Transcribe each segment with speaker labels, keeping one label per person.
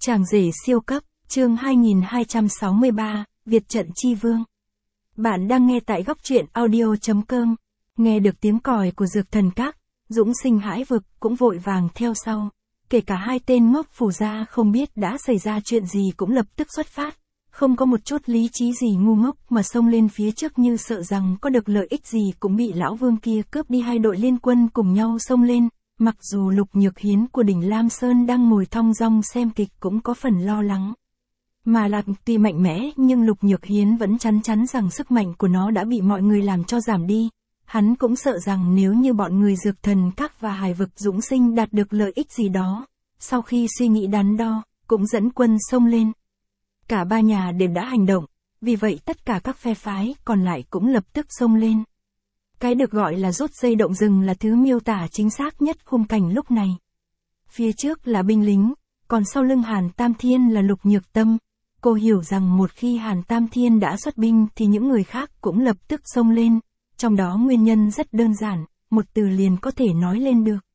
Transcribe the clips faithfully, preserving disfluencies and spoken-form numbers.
Speaker 1: Chàng rể siêu cấp, chương hai nghìn hai trăm sáu mươi ba, Việt trận chi vương. Bạn đang nghe tại góc truyện audio chấm com. Nghe được tiếng còi của dược thần các, Dũng Sinh hãi vực cũng vội vàng theo sau. Kể cả hai tên ngốc phù gia không biết đã xảy ra chuyện gì cũng lập tức xuất phát. Không có một chút lý trí gì ngu ngốc mà xông lên phía trước như sợ rằng có được lợi ích gì cũng bị lão vương kia cướp đi. Hai đội liên quân cùng nhau xông lên. Mặc dù Lục Nhược Hiến của đỉnh Lam Sơn đang ngồi thong dong xem kịch cũng có phần lo lắng. Mà Lạc tuy mạnh mẽ nhưng Lục Nhược Hiến vẫn chắn chắn rằng sức mạnh của nó đã bị mọi người làm cho giảm đi. Hắn cũng sợ rằng nếu như bọn người dược thần các và hải vực Dũng Sinh đạt được lợi ích gì đó, sau khi suy nghĩ đắn đo, cũng dẫn quân xông lên. Cả ba nhà đều đã hành động, vì vậy tất cả các phe phái còn lại cũng lập tức xông lên. Cái được gọi là rút dây động rừng là thứ miêu tả chính xác nhất khung cảnh lúc này. Phía trước là binh lính, còn sau lưng Hàn Tam Thiên là Lục Nhược Tâm. Cô hiểu rằng một khi Hàn Tam Thiên đã xuất binh thì những người khác cũng lập tức xông lên. Trong đó nguyên nhân rất đơn giản, một từ liền có thể nói lên được.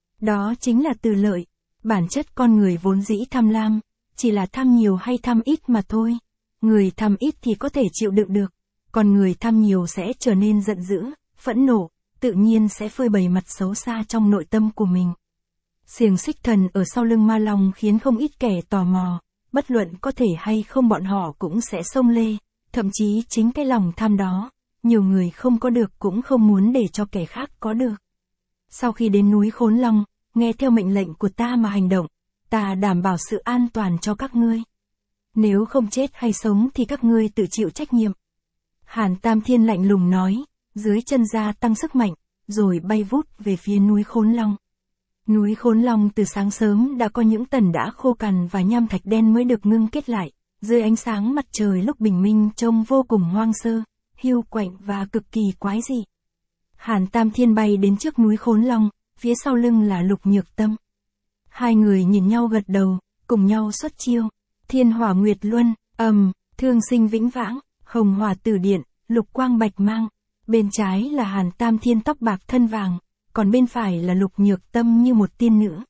Speaker 1: Đó chính là từ lợi. Bản chất con người vốn dĩ tham lam, chỉ là tham nhiều hay tham ít mà thôi. Người tham ít thì có thể chịu đựng được, còn người tham nhiều sẽ trở nên giận dữ, phẫn nộ, tự nhiên sẽ phơi bày mặt xấu xa trong nội tâm của mình. Xiềng xích thần ở sau lưng Ma Long khiến không ít kẻ tò mò, bất luận có thể hay không bọn họ cũng sẽ xông lê, thậm chí chính cái lòng tham đó, nhiều người không có được cũng không muốn để cho kẻ khác có được. Sau khi đến núi Khốn Long, nghe theo mệnh lệnh của ta mà hành động, ta đảm bảo sự an toàn cho các ngươi. Nếu không chết hay sống thì các ngươi tự chịu trách nhiệm. Hàn Tam Thiên lạnh lùng nói, dưới chân gia tăng sức mạnh, rồi bay vút về phía núi Khốn Long. Núi Khốn Long từ sáng sớm đã có những tần đã khô cằn và nham thạch đen mới được ngưng kết lại, dưới ánh sáng mặt trời lúc bình minh trông vô cùng hoang sơ, hiu quạnh và cực kỳ quái dị. Hàn Tam Thiên bay đến trước núi Khốn Long, phía sau lưng là Lục Nhược Tâm. Hai người nhìn nhau gật đầu, cùng nhau xuất chiêu. Thiên Hỏa Nguyệt Luân, ầm, Thương Sinh Vĩnh Vãng, Hồng Hỏa Tử Điện, Lục Quang Bạch Mang. Bên trái là Hàn Tam Thiên tóc bạc thân vàng, còn bên phải là Lục Nhược Tâm như một tiên nữ.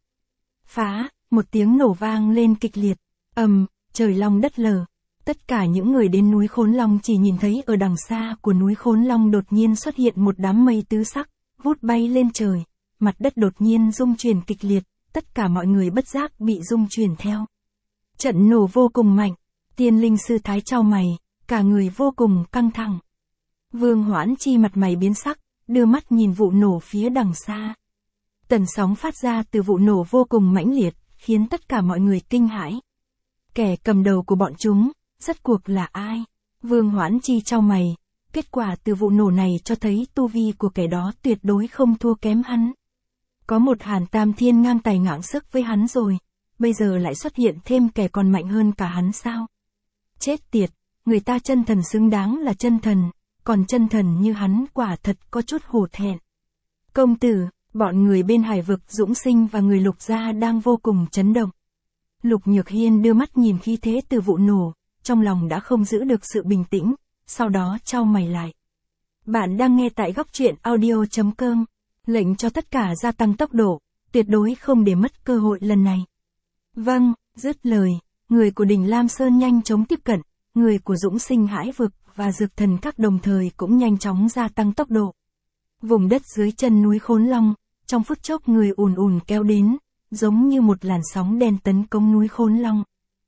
Speaker 1: Phá, một tiếng nổ vang lên kịch liệt. Ầm, trời long đất lở. Tất cả những người đến núi Khốn Long chỉ nhìn thấy ở đằng xa của núi Khốn Long đột nhiên xuất hiện một đám mây tứ sắc, vút bay lên trời. Mặt đất đột nhiên rung chuyển kịch liệt, tất cả mọi người bất giác bị rung chuyển theo. Trận nổ vô cùng mạnh, Tiên Linh Sư Thái chau mày, cả người vô cùng căng thẳng. Vương Hoãn Chi mặt mày biến sắc, đưa mắt nhìn vụ nổ phía đằng xa. Tần sóng phát ra từ vụ nổ vô cùng mãnh liệt, khiến tất cả mọi người kinh hãi. Kẻ cầm đầu của bọn chúng, rốt cuộc là ai? Vương Hoãn Chi chau mày, kết quả từ vụ nổ này cho thấy tu vi của kẻ đó tuyệt đối không thua kém hắn. Có một Hàn Tam Thiên ngang tài ngang sức với hắn rồi, bây giờ lại xuất hiện thêm kẻ còn mạnh hơn cả hắn sao? Chết tiệt, người ta chân thần xứng đáng là chân thần, còn chân thần như hắn quả thật có chút hổ thẹn. Công tử, bọn người bên hải vực Dũng Sinh và người Lục gia đang vô cùng chấn động. Lục Nhược Hiên đưa mắt nhìn khí thế từ vụ nổ, trong lòng đã không giữ được sự bình tĩnh, sau đó chau mày lại. Bạn đang nghe tại góc truyện audio chấm com. Lệnh cho tất cả gia tăng tốc độ, tuyệt đối không để mất cơ hội lần này. Vâng, dứt lời, người của đỉnh Lam Sơn nhanh chóng tiếp cận, người của Dũng Sinh hãi vực và dược thần các đồng thời cũng nhanh chóng gia tăng tốc độ. Vùng đất dưới chân núi Khốn Long, trong phút chốc người ùn ùn kéo đến, giống như một làn sóng đen tấn công núi Khốn Long.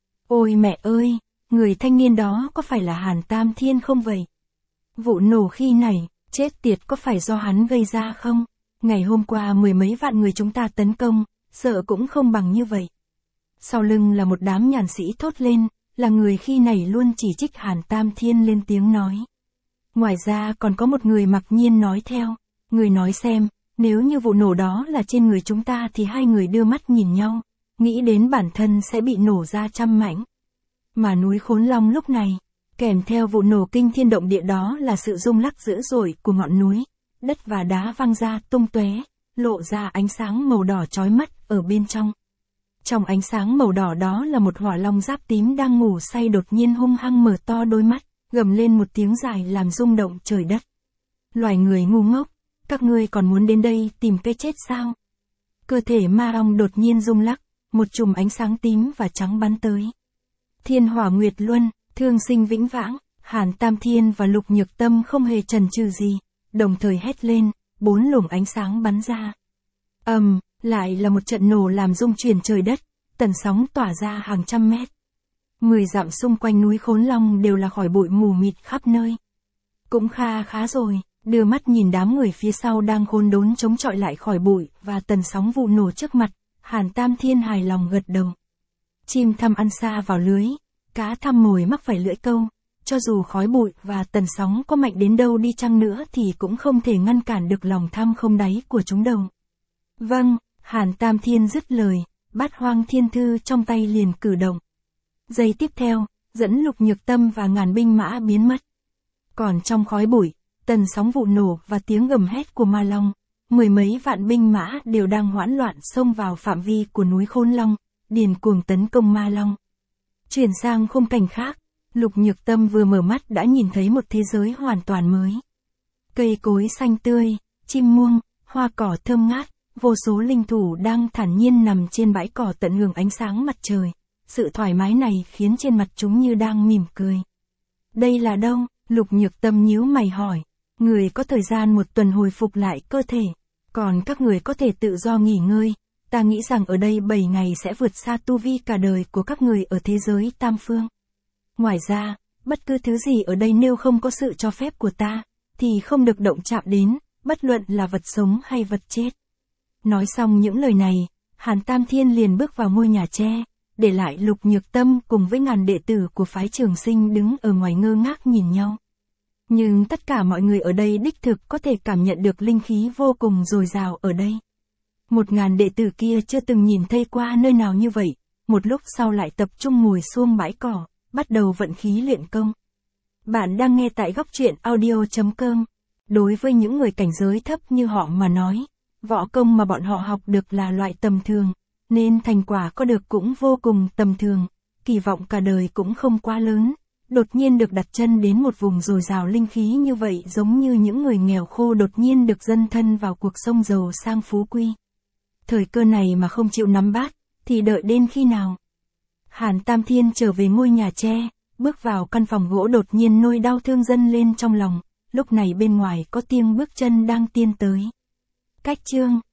Speaker 1: Ôi mẹ ơi, người thanh niên đó có phải là Hàn Tam Thiên không vậy? Vụ nổ khi này, chết tiệt có phải do hắn gây ra không? Ngày hôm qua mười mấy vạn người chúng ta tấn công, sợ cũng không bằng như vậy. Sau lưng là một đám nhàn sĩ thốt lên, là người khi này luôn chỉ trích Hàn Tam Thiên lên tiếng nói. Ngoài ra còn có một người mặc nhiên nói theo, người nói xem, nếu như vụ nổ đó là trên người chúng ta thì hai người đưa mắt nhìn nhau, nghĩ đến bản thân sẽ bị nổ ra trăm mảnh. Mà núi Khốn Long lúc này, kèm theo vụ nổ kinh thiên động địa đó là sự rung lắc dữ dội của ngọn núi. Đất và đá văng ra tung tóe, lộ ra ánh sáng màu đỏ chói mắt ở bên trong. Trong ánh sáng màu đỏ đó là một hỏa long giáp tím đang ngủ say đột nhiên hung hăng mở to đôi mắt, gầm lên một tiếng dài làm rung động trời đất. Loài người ngu ngốc, các ngươi còn muốn đến đây tìm cái chết sao? Cơ thể ma ong đột nhiên rung lắc, một chùm ánh sáng tím và trắng bắn tới. Thiên hỏa nguyệt luân, thương sinh vĩnh vãng, Hàn Tam Thiên và Lục Nhược Tâm không hề chần chừ gì, đồng thời hét lên, bốn luồng ánh sáng bắn ra. Ầm, um, lại là một trận nổ làm rung chuyển trời đất, tần sóng tỏa ra hàng trăm mét. Mười dặm xung quanh núi Khốn Long đều là khỏi bụi mù mịt khắp nơi. Cũng kha khá rồi, đưa mắt nhìn đám người phía sau đang khốn đốn chống chọi lại khỏi bụi và tần sóng vụ nổ trước mặt, Hàn Tam Thiên hài lòng gật đầu. Chim thăm ăn xa vào lưới, cá thăm mồi mắc phải lưỡi câu, cho dù khói bụi và tần sóng có mạnh đến đâu đi chăng nữa thì cũng không thể ngăn cản được lòng tham không đáy của chúng đâu. Vâng, Hàn Tam Thiên dứt lời, Bát Hoang Thiên Thư trong tay liền cử động. Giây tiếp theo, dẫn Lục Nhược Tâm và ngàn binh mã biến mất. Còn trong khói bụi, tần sóng vụ nổ và tiếng gầm hét của Ma Long, mười mấy vạn binh mã đều đang hoảng loạn xông vào phạm vi của núi Khốn Long, điên cuồng tấn công Ma Long. Chuyển sang khung cảnh khác, Lục Nhược Tâm vừa mở mắt đã nhìn thấy một thế giới hoàn toàn mới. Cây cối xanh tươi, chim muông, hoa cỏ thơm ngát, vô số linh thủ đang thản nhiên nằm trên bãi cỏ tận hưởng ánh sáng mặt trời. Sự thoải mái này khiến trên mặt chúng như đang mỉm cười. Đây là đâu? Lục Nhược Tâm nhíu mày hỏi. Người có thời gian một tuần hồi phục lại cơ thể, còn các người có thể tự do nghỉ ngơi. Ta nghĩ rằng ở đây bảy ngày sẽ vượt xa tu vi cả đời của các người ở thế giới tam phương. Ngoài ra, bất cứ thứ gì ở đây nếu không có sự cho phép của ta, thì không được động chạm đến, bất luận là vật sống hay vật chết. Nói xong những lời này, Hàn Tam Thiên liền bước vào ngôi nhà tre, để lại Lục Nhược Tâm cùng với ngàn đệ tử của phái Trường Sinh đứng ở ngoài ngơ ngác nhìn nhau. Nhưng tất cả mọi người ở đây đích thực có thể cảm nhận được linh khí vô cùng dồi dào ở đây. Một ngàn đệ tử kia chưa từng nhìn thấy qua nơi nào như vậy, một lúc sau lại tập trung ngồi xuống bãi cỏ, bắt đầu vận khí luyện công. Bạn đang nghe tại góc truyện audio chấm com. Đối với những người cảnh giới thấp như họ mà nói, võ công mà bọn họ học được là loại tầm thường, nên thành quả có được cũng vô cùng tầm thường, kỳ vọng cả đời cũng không quá lớn. Đột nhiên được đặt chân đến một vùng dồi dào linh khí như vậy giống như những người nghèo khô đột nhiên được dấn thân vào cuộc sống giàu sang phú quý. Thời cơ này mà không chịu nắm bắt, thì đợi đến khi nào? Hàn Tam Thiên trở về ngôi nhà tre, bước vào căn phòng gỗ đột nhiên nỗi đau thương dâng lên trong lòng, lúc này bên ngoài có tiếng bước chân đang tiến tới. Cách chương